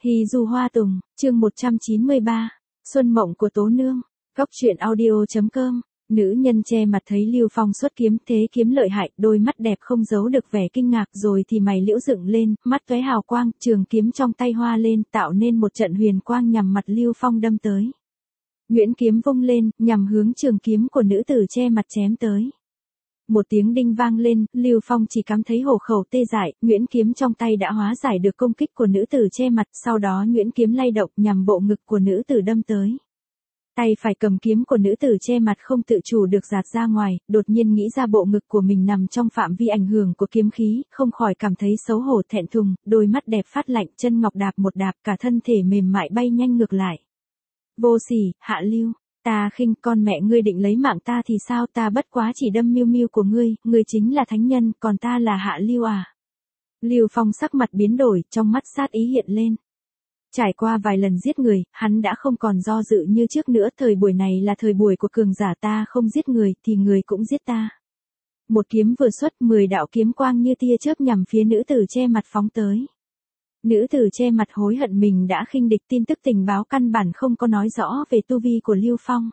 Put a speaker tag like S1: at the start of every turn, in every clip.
S1: Hy du hoa tùng, chương 193, Xuân mộng của Tố Nương, Góc truyện audio.com. Nữ nhân che mặt thấy Lưu Phong xuất kiếm, thế kiếm lợi hại, đôi mắt đẹp không giấu được vẻ kinh ngạc, rồi thì mày liễu dựng lên, mắt tóe hào quang, trường kiếm trong tay hoa lên, tạo nên một trận huyền quang nhằm mặt Lưu Phong đâm tới. Nguyễn kiếm vung lên, nhằm hướng trường kiếm của nữ tử che mặt chém tới. Một tiếng đinh vang lên, Lưu Phong chỉ cảm thấy hổ khẩu tê dại, Nguyễn kiếm trong tay đã hóa giải được công kích của nữ tử che mặt, sau đó Nguyễn kiếm lay động nhằm bộ ngực của nữ tử đâm tới. Tay phải cầm kiếm của nữ tử che mặt không tự chủ được giạt ra ngoài, đột nhiên nghĩ ra bộ ngực của mình nằm trong phạm vi ảnh hưởng của kiếm khí, không khỏi cảm thấy xấu hổ thẹn thùng, đôi mắt đẹp phát lạnh, chân ngọc đạp một đạp, cả thân thể mềm mại bay nhanh ngược lại. Vô sỉ, Hạ Lưu, ta khinh, con mẹ ngươi định lấy mạng ta thì sao, ta bất quá chỉ đâm miêu miêu của ngươi, ngươi chính là thánh nhân, còn ta là Hạ Lưu à? Lưu Phong sắc mặt biến đổi, trong mắt sát ý hiện lên. Trải qua vài lần giết người, hắn đã không còn do dự như trước nữa, thời buổi này là thời buổi của cường giả, ta không giết người thì người cũng giết ta. Một kiếm vừa xuất, 10 đạo kiếm quang như tia chớp nhằm phía nữ tử che mặt phóng tới. Nữ tử che mặt hối hận mình đã khinh địch, tin tức tình báo căn bản không có nói rõ về tu vi của Lưu Phong.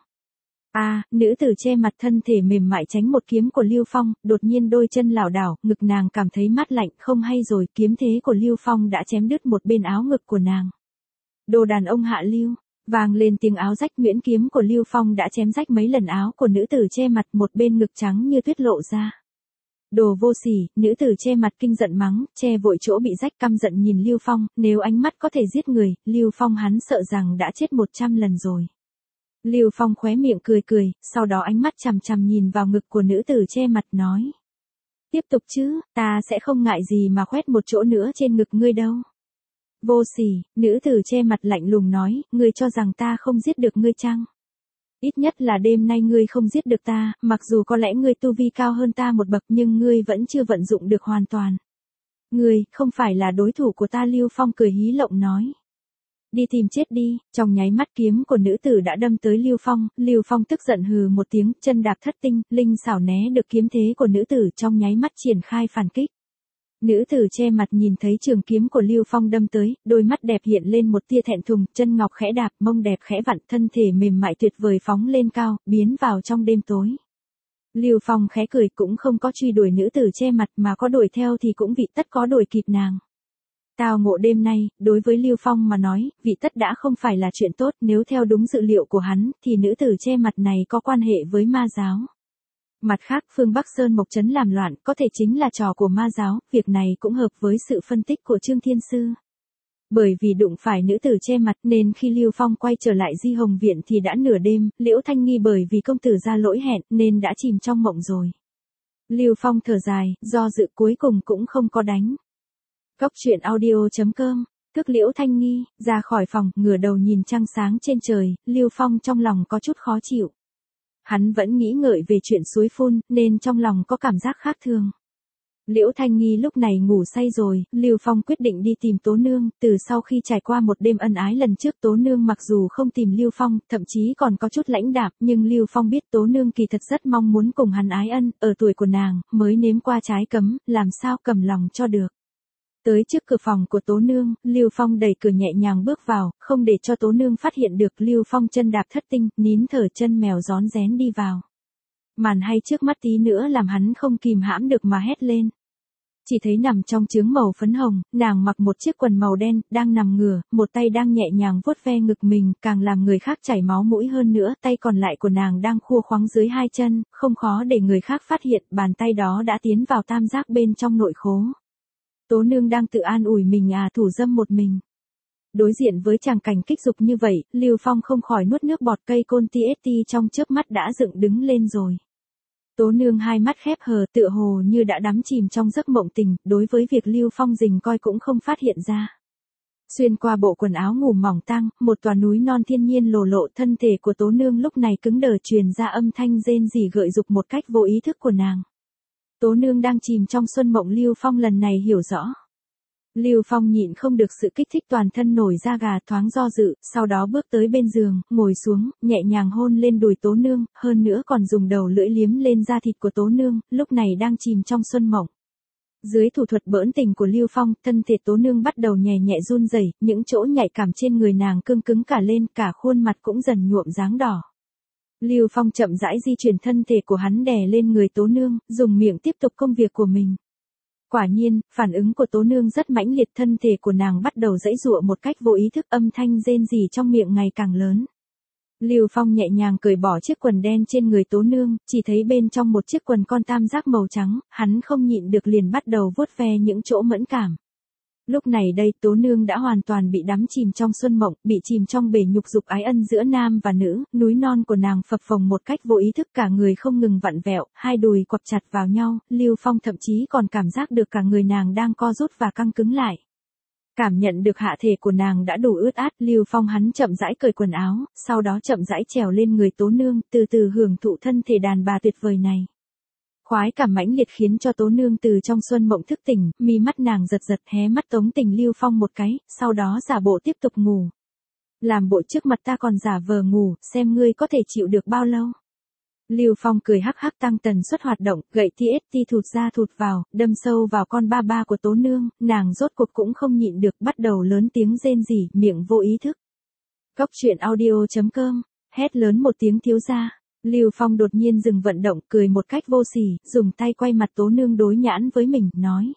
S1: Nữ tử che mặt thân thể mềm mại tránh một kiếm của Lưu Phong, đột nhiên đôi chân lảo đảo, ngực nàng cảm thấy mát lạnh, không hay rồi, kiếm thế của Lưu Phong đã chém đứt một bên áo ngực của nàng. Đồ đàn ông Hạ Lưu, vang lên tiếng áo rách, Nguyễn kiếm của Lưu Phong đã chém rách mấy lần áo của nữ tử che mặt, một bên ngực trắng như tuyết lộ ra. Đồ vô sỉ, nữ tử che mặt kinh giận mắng, che vội chỗ bị rách, căm giận nhìn Lưu Phong, nếu ánh mắt có thể giết người, Lưu Phong hắn sợ rằng đã chết 100 lần rồi. Lưu Phong khóe miệng cười cười, sau đó ánh mắt chằm chằm nhìn vào ngực của nữ tử che mặt nói. Tiếp tục chứ, ta sẽ không ngại gì mà khoét một chỗ nữa trên ngực ngươi đâu. Vô sỉ, nữ tử che mặt lạnh lùng nói, ngươi cho rằng ta không giết được ngươi chăng? Ít nhất là đêm nay ngươi không giết được ta, mặc dù có lẽ ngươi tu vi cao hơn ta một bậc nhưng ngươi vẫn chưa vận dụng được hoàn toàn. Ngươi, không phải là đối thủ của ta, Lưu Phong cười hí lộng nói. Đi tìm chết đi, trong nháy mắt kiếm của nữ tử đã đâm tới Lưu Phong tức giận hừ một tiếng, chân đạp thất tinh, linh xảo né được kiếm thế của nữ tử, trong nháy mắt triển khai phản kích. Nữ tử che mặt nhìn thấy trường kiếm của Lưu Phong đâm tới, đôi mắt đẹp hiện lên một tia thẹn thùng, chân ngọc khẽ đạp, mông đẹp khẽ vặn, thân thể mềm mại tuyệt vời phóng lên cao, biến vào trong đêm tối. Lưu Phong khẽ cười, cũng không có truy đuổi nữ tử che mặt, mà có đuổi theo thì cũng vị tất có đuổi kịp nàng. Tao ngộ đêm nay, đối với Lưu Phong mà nói, vị tất đã không phải là chuyện tốt, nếu theo đúng dự liệu của hắn, thì nữ tử che mặt này có quan hệ với ma giáo. Mặt khác, phương Bắc Sơn Mộc Trấn làm loạn, có thể chính là trò của ma giáo, việc này cũng hợp với sự phân tích của Trương Thiên Sư. Bởi vì đụng phải nữ tử che mặt nên khi Lưu Phong quay trở lại Di Hồng Viện thì đã nửa đêm, Liễu Thanh Nghi bởi vì công tử ra lỗi hẹn nên đã chìm trong mộng rồi. Lưu Phong thở dài, do dự cuối cùng cũng không có đánh. Góc truyện audio.com, thức Liễu Thanh Nghi, ra khỏi phòng, ngửa đầu nhìn trăng sáng trên trời, Lưu Phong trong lòng có chút khó chịu. Hắn vẫn nghĩ ngợi về chuyện suối phun, nên trong lòng có cảm giác khác thường. Liễu Thanh Nghi lúc này ngủ say rồi, Lưu Phong quyết định đi tìm Tố Nương, từ sau khi trải qua một đêm ân ái lần trước, Tố Nương mặc dù không tìm Lưu Phong, thậm chí còn có chút lãnh đạm, nhưng Lưu Phong biết Tố Nương kỳ thật rất mong muốn cùng hắn ái ân, ở tuổi của nàng, mới nếm qua trái cấm, làm sao cầm lòng cho được. Tới trước cửa phòng của Tố Nương, Lưu Phong đẩy cửa nhẹ nhàng bước vào, không để cho Tố Nương phát hiện được, Lưu Phong chân đạp thất tinh, nín thở chân mèo rón rén đi vào. Màn hay trước mắt tí nữa làm hắn không kìm hãm được mà hét lên. Chỉ thấy nằm trong chướng màu phấn hồng, nàng mặc một chiếc quần màu đen, đang nằm ngửa, một tay đang nhẹ nhàng vuốt ve ngực mình, càng làm người khác chảy máu mũi hơn nữa, tay còn lại của nàng đang khua khoắng dưới hai chân, không khó để người khác phát hiện, bàn tay đó đã tiến vào tam giác bên trong nội khố. Tố Nương đang tự an ủi mình thủ dâm một mình. Đối diện với tràng cảnh kích dục như vậy, Lưu Phong không khỏi nuốt nước bọt, cây côn TST trong chớp mắt đã dựng đứng lên rồi. Tố Nương hai mắt khép hờ, tựa hồ như đã đắm chìm trong giấc mộng tình, đối với việc Lưu Phong rình coi cũng không phát hiện ra. Xuyên qua bộ quần áo ngủ mỏng tang, một tòa núi non thiên nhiên lồ lộ, thân thể của Tố Nương lúc này cứng đờ, truyền ra âm thanh rên rỉ gợi dục một cách vô ý thức của nàng. Tố Nương đang chìm trong xuân mộng, Lưu Phong lần này hiểu rõ. Lưu Phong nhịn không được sự kích thích, toàn thân nổi da gà, thoáng do dự, sau đó bước tới bên giường, ngồi xuống, nhẹ nhàng hôn lên đùi Tố Nương, hơn nữa còn dùng đầu lưỡi liếm lên da thịt của Tố Nương, lúc này đang chìm trong xuân mộng. Dưới thủ thuật bỡn tình của Lưu Phong, thân thể Tố Nương bắt đầu nhẹ nhẹ run rẩy, những chỗ nhạy cảm trên người nàng cương cứng cả lên, cả khuôn mặt cũng dần nhuộm dáng đỏ. Lưu Phong chậm rãi di chuyển thân thể của hắn đè lên người Tố Nương, dùng miệng tiếp tục công việc của mình. Quả nhiên, phản ứng của Tố Nương rất mãnh liệt, thân thể của nàng bắt đầu giãy giụa một cách vô ý thức, âm thanh rên rỉ trong miệng ngày càng lớn. Lưu Phong nhẹ nhàng cởi bỏ chiếc quần đen trên người Tố Nương, chỉ thấy bên trong một chiếc quần con tam giác màu trắng, hắn không nhịn được liền bắt đầu vuốt ve những chỗ mẫn cảm. Lúc này đây Tố Nương đã hoàn toàn bị đắm chìm trong xuân mộng, bị chìm trong bể nhục dục ái ân giữa nam và nữ, núi non của nàng phập phồng một cách vô ý thức, cả người không ngừng vặn vẹo, hai đùi quặp chặt vào nhau, Lưu Phong thậm chí còn cảm giác được cả người nàng đang co rút và căng cứng lại. Cảm nhận được hạ thể của nàng đã đủ ướt át, Lưu Phong hắn chậm rãi cởi quần áo, sau đó chậm rãi trèo lên người Tố Nương, từ từ hưởng thụ thân thể đàn bà tuyệt vời này. Khoái cảm mãnh liệt khiến cho Tố Nương từ trong xuân mộng thức tỉnh, mi mắt nàng giật giật, hé mắt tống tình Lưu Phong một cái, sau đó giả bộ tiếp tục ngủ. Làm bộ trước mặt ta còn giả vờ ngủ, xem ngươi có thể chịu được bao lâu. Lưu Phong cười hắc hắc, tăng tần suất hoạt động, gậy TST thụt ra thụt vào, đâm sâu vào con ba ba của Tố Nương, nàng rốt cuộc cũng không nhịn được, bắt đầu lớn tiếng rên rỉ, miệng vô ý thức. Góc truyện audio.com, hét lớn một tiếng thiếu gia. Lưu Phong đột nhiên dừng vận động, cười một cách vô sỉ, dùng tay quay mặt Tố Nương đối nhãn với mình, nói.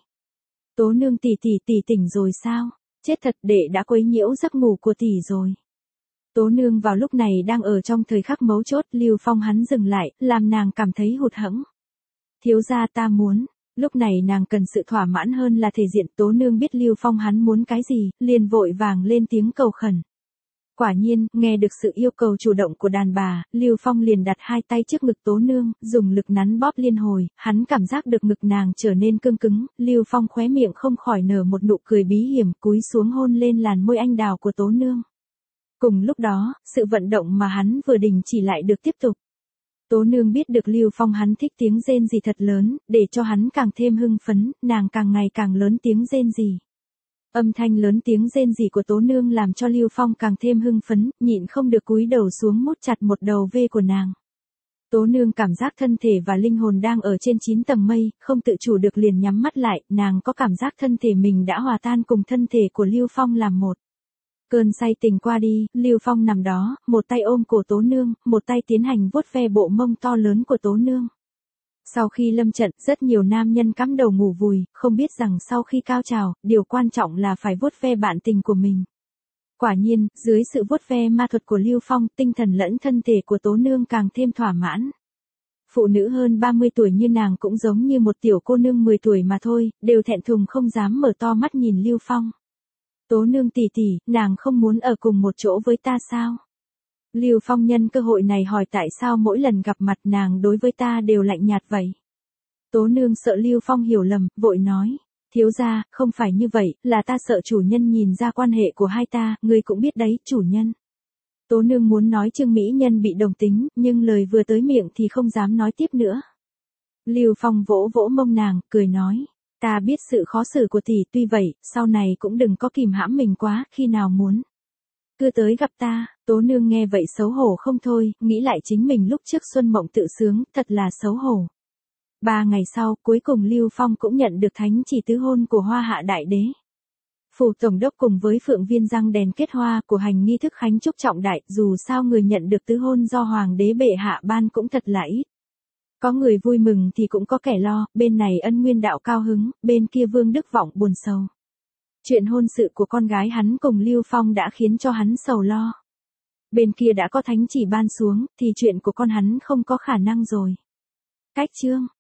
S1: Tố Nương tỷ tỉnh rồi sao? Chết thật, đệ đã quấy nhiễu giấc ngủ của tỷ rồi. Tố Nương vào lúc này đang ở trong thời khắc mấu chốt, Lưu Phong hắn dừng lại, làm nàng cảm thấy hụt hẫng. Thiếu gia ta muốn, lúc này nàng cần sự thỏa mãn hơn là thể diện. Tố Nương biết Lưu Phong hắn muốn cái gì, liền vội vàng lên tiếng cầu khẩn. Quả nhiên, nghe được sự yêu cầu chủ động của đàn bà, Lưu Phong liền đặt hai tay trước ngực Tố Nương, dùng lực nắn bóp liên hồi, hắn cảm giác được ngực nàng trở nên cương cứng, Lưu Phong khóe miệng không khỏi nở một nụ cười bí hiểm, cúi xuống hôn lên làn môi anh đào của Tố Nương. Cùng lúc đó, sự vận động mà hắn vừa đình chỉ lại được tiếp tục. Tố Nương biết được Lưu Phong hắn thích tiếng rên rỉ thật lớn, để cho hắn càng thêm hưng phấn, nàng càng ngày càng lớn tiếng rên rỉ. Âm thanh lớn tiếng rên rỉ của Tố Nương làm cho Lưu Phong càng thêm hưng phấn, nhịn không được cúi đầu xuống mút chặt một đầu vê của nàng. Tố Nương cảm giác thân thể và linh hồn đang ở trên 9 tầng mây, không tự chủ được liền nhắm mắt lại, nàng có cảm giác thân thể mình đã hòa tan cùng thân thể của Lưu Phong làm một. Cơn say tình qua đi, Lưu Phong nằm đó, một tay ôm cổ Tố Nương, một tay tiến hành vuốt ve bộ mông to lớn của Tố Nương. Sau khi lâm trận, rất nhiều nam nhân cắm đầu ngủ vùi, không biết rằng sau khi cao trào, điều quan trọng là phải vuốt ve bạn tình của mình. Quả nhiên, dưới sự vuốt ve ma thuật của Lưu Phong, tinh thần lẫn thân thể của Tố Nương càng thêm thỏa mãn. Phụ nữ hơn 30 tuổi như nàng cũng giống như một tiểu cô nương 10 tuổi mà thôi, đều thẹn thùng không dám mở to mắt nhìn Lưu Phong. Tố Nương tỷ, nàng không muốn ở cùng một chỗ với ta sao? Lưu Phong nhân cơ hội này hỏi tại sao mỗi lần gặp mặt nàng đối với ta đều lạnh nhạt vậy. Tố Nương sợ Lưu Phong hiểu lầm, vội nói. Thiếu gia, không phải như vậy, là ta sợ chủ nhân nhìn ra quan hệ của hai ta, ngươi cũng biết đấy, chủ nhân. Tố Nương muốn nói Trương Mỹ Nhân bị đồng tính, nhưng lời vừa tới miệng thì không dám nói tiếp nữa. Lưu Phong vỗ vỗ mông nàng, cười nói. Ta biết sự khó xử của tỷ, tuy vậy, sau này cũng đừng có kìm hãm mình quá, khi nào muốn. Cứ tới gặp ta. Tố Nương nghe vậy xấu hổ không thôi, nghĩ lại chính mình lúc trước xuân mộng tự sướng, thật là xấu hổ. 3 ngày sau, cuối cùng Lưu Phong cũng nhận được thánh chỉ tứ hôn của Hoa Hạ Đại Đế. Phủ Tổng đốc cùng với Phượng Viên răng đèn kết hoa của hành nghi thức khánh chúc trọng đại, dù sao người nhận được tứ hôn do Hoàng đế bệ hạ ban cũng thật là ít. Có người vui mừng thì cũng có kẻ lo, bên này Ân Nguyên Đạo cao hứng, bên kia Vương Đức Vọng buồn sầu. Chuyện hôn sự của con gái hắn cùng Lưu Phong đã khiến cho hắn sầu lo. Bên kia đã có thánh chỉ ban xuống, thì chuyện của con hắn không có khả năng rồi. Cách chương